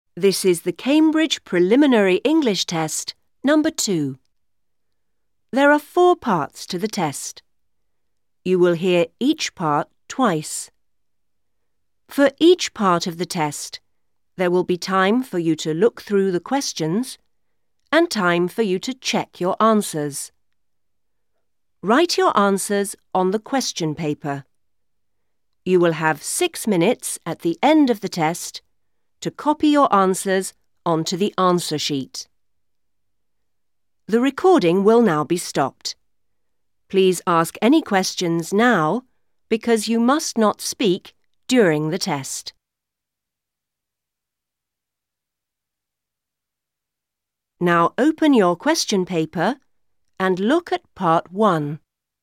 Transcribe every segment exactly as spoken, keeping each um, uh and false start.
This is the Cambridge Preliminary English Test, number two. There are four parts to the test. You will hear each part twice. For each part of the test, there will be time for you to look through the questions and time for you to check your answers. Write your answers on the question paper. You will have six minutes at the end of the test to copy your answers onto the answer sheet. The recording will now be stopped. Please ask any questions now because you must not speak during the test. Now open your question paper and look at part one.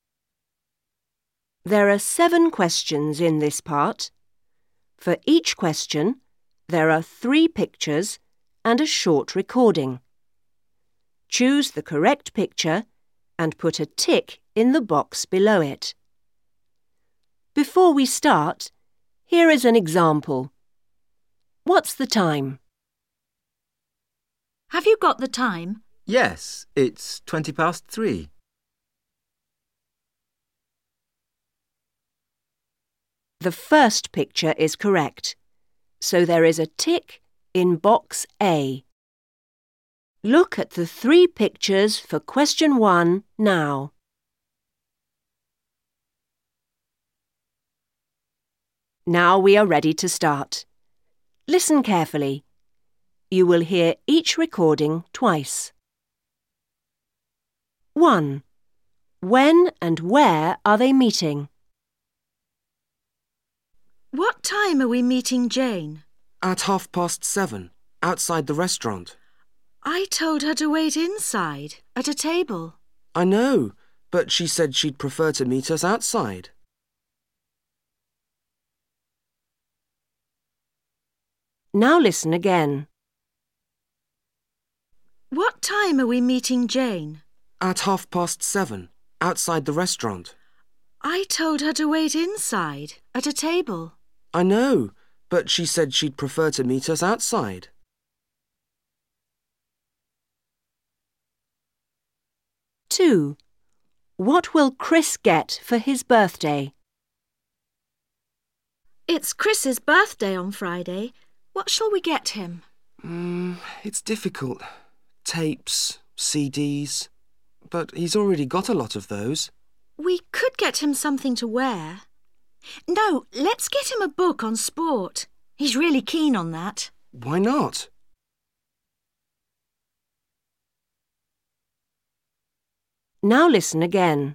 There are seven questions in this part. For each question, there are three pictures and a short recording. Choose the correct picture and put a tick in the box below it. Before we start, here is an example. What's the time? Have you got the time? Yes, it's twenty past three. The first picture is correct, so there is a tick in box A. Look at the three pictures for question one now. Now we are ready to start. Listen carefully. You will hear each recording twice. one. When and where are they meeting? What time are we meeting Jane? At half past seven, outside the restaurant. I told her to wait inside, at a table. I know, but she said she'd prefer to meet us outside. Now listen again. What time are we meeting Jane? At half past seven, outside the restaurant. I told her to wait inside, at a table. I know, but she said she'd prefer to meet us outside. two. What will Chris get for his birthday? It's Chris's birthday on Friday. What shall we get him? Mm, it's difficult. Tapes, C Ds. But he's already got a lot of those. We could get him something to wear. No, let's get him a book on sport. He's really keen on that. Why not? Now listen again.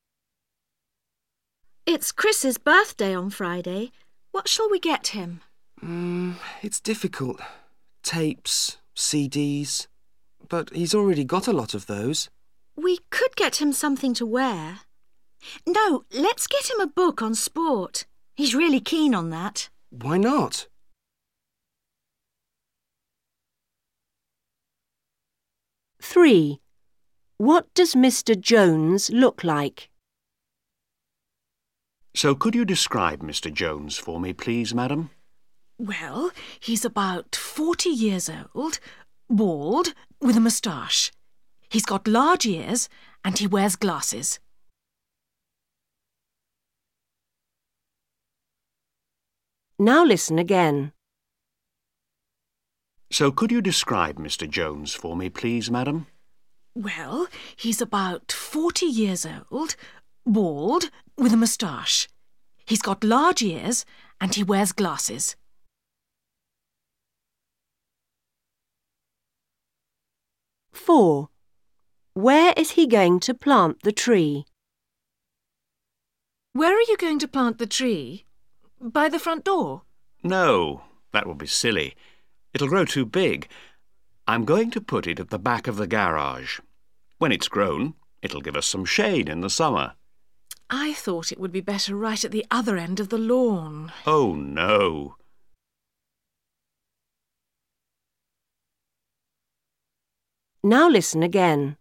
It's Chris's birthday on Friday. What shall we get him? Mm, it's difficult. Tapes, C Ds. But he's already got a lot of those. We could get him something to wear. No, let's get him a book on sport. He's really keen on that. Why not? three. What does Mister Jones look like? So could you describe Mister Jones for me, please, madam? Well, he's about forty years old, bald, with a moustache. He's got large ears and he wears glasses. Now listen again. So could you describe Mister Jones for me, please, madam? Well, he's about forty years old, bald, with a moustache. He's got large ears and he wears glasses. four. Where is he going to plant the tree? Where are you going to plant the tree? By the front door? No, that would be silly. It'll grow too big. I'm going to put it at the back of the garage. When it's grown, it'll give us some shade in the summer. I thought it would be better right at the other end of the lawn. Oh, no. Now listen again.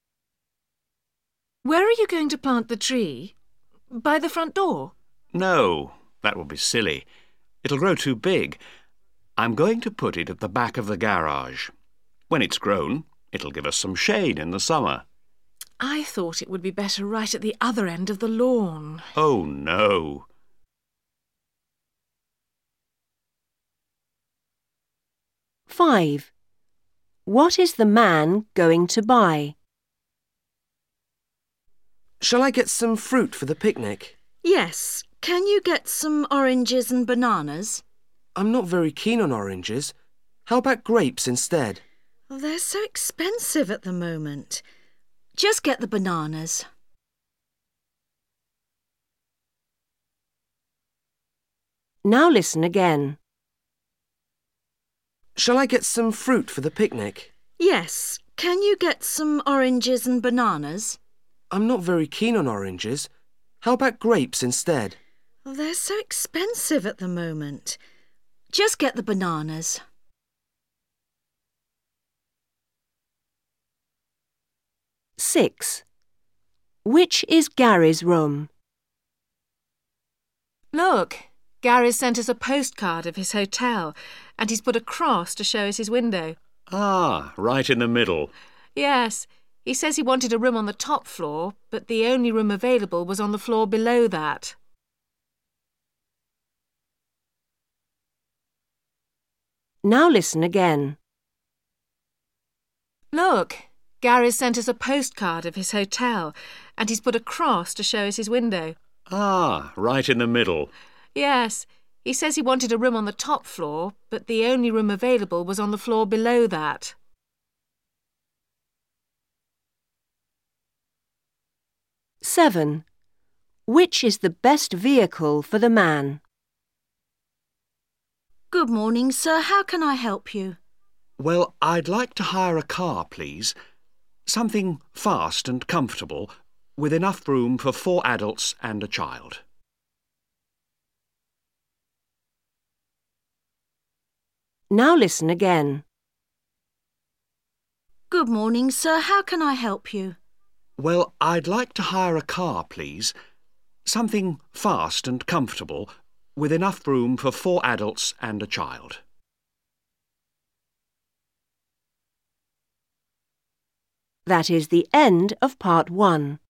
Where are you going to plant the tree? By the front door? No, that would be silly. It'll grow too big. I'm going to put it at the back of the garage. When it's grown, it'll give us some shade in the summer. I thought it would be better right at the other end of the lawn. Oh, no. Five. What is the man going to buy? Shall I get some fruit for the picnic? Yes. Can you get some oranges and bananas? I'm not very keen on oranges. How about grapes instead? Well, they're so expensive at the moment. Just get the bananas. Now listen again. Shall I get some fruit for the picnic? Yes. Can you get some oranges and bananas? I'm not very keen on oranges. How about grapes instead? Well, they're so expensive at the moment. Just get the bananas. Six. Which is Gary's room? Look, Gary's sent us a postcard of his hotel, and he's put a cross to show us his window. Ah, right in the middle. Yes, he says he wanted a room on the top floor, but the only room available was on the floor below that. Now listen again. Look, Gary's sent us a postcard of his hotel, and he's put a cross to show us his window. Ah, right in the middle. Yes, he says he wanted a room on the top floor, but the only room available was on the floor below that. Seven. Which is the best vehicle for the man? Good morning, sir. How can I help you? Well, I'd like to hire a car, please. Something fast and comfortable, with enough room for four adults and a child. Now listen again. Good morning, sir. How can I help you? Well, I'd like to hire a car, please. Something fast and comfortable, with enough room for four adults and a child. That is the end of part one.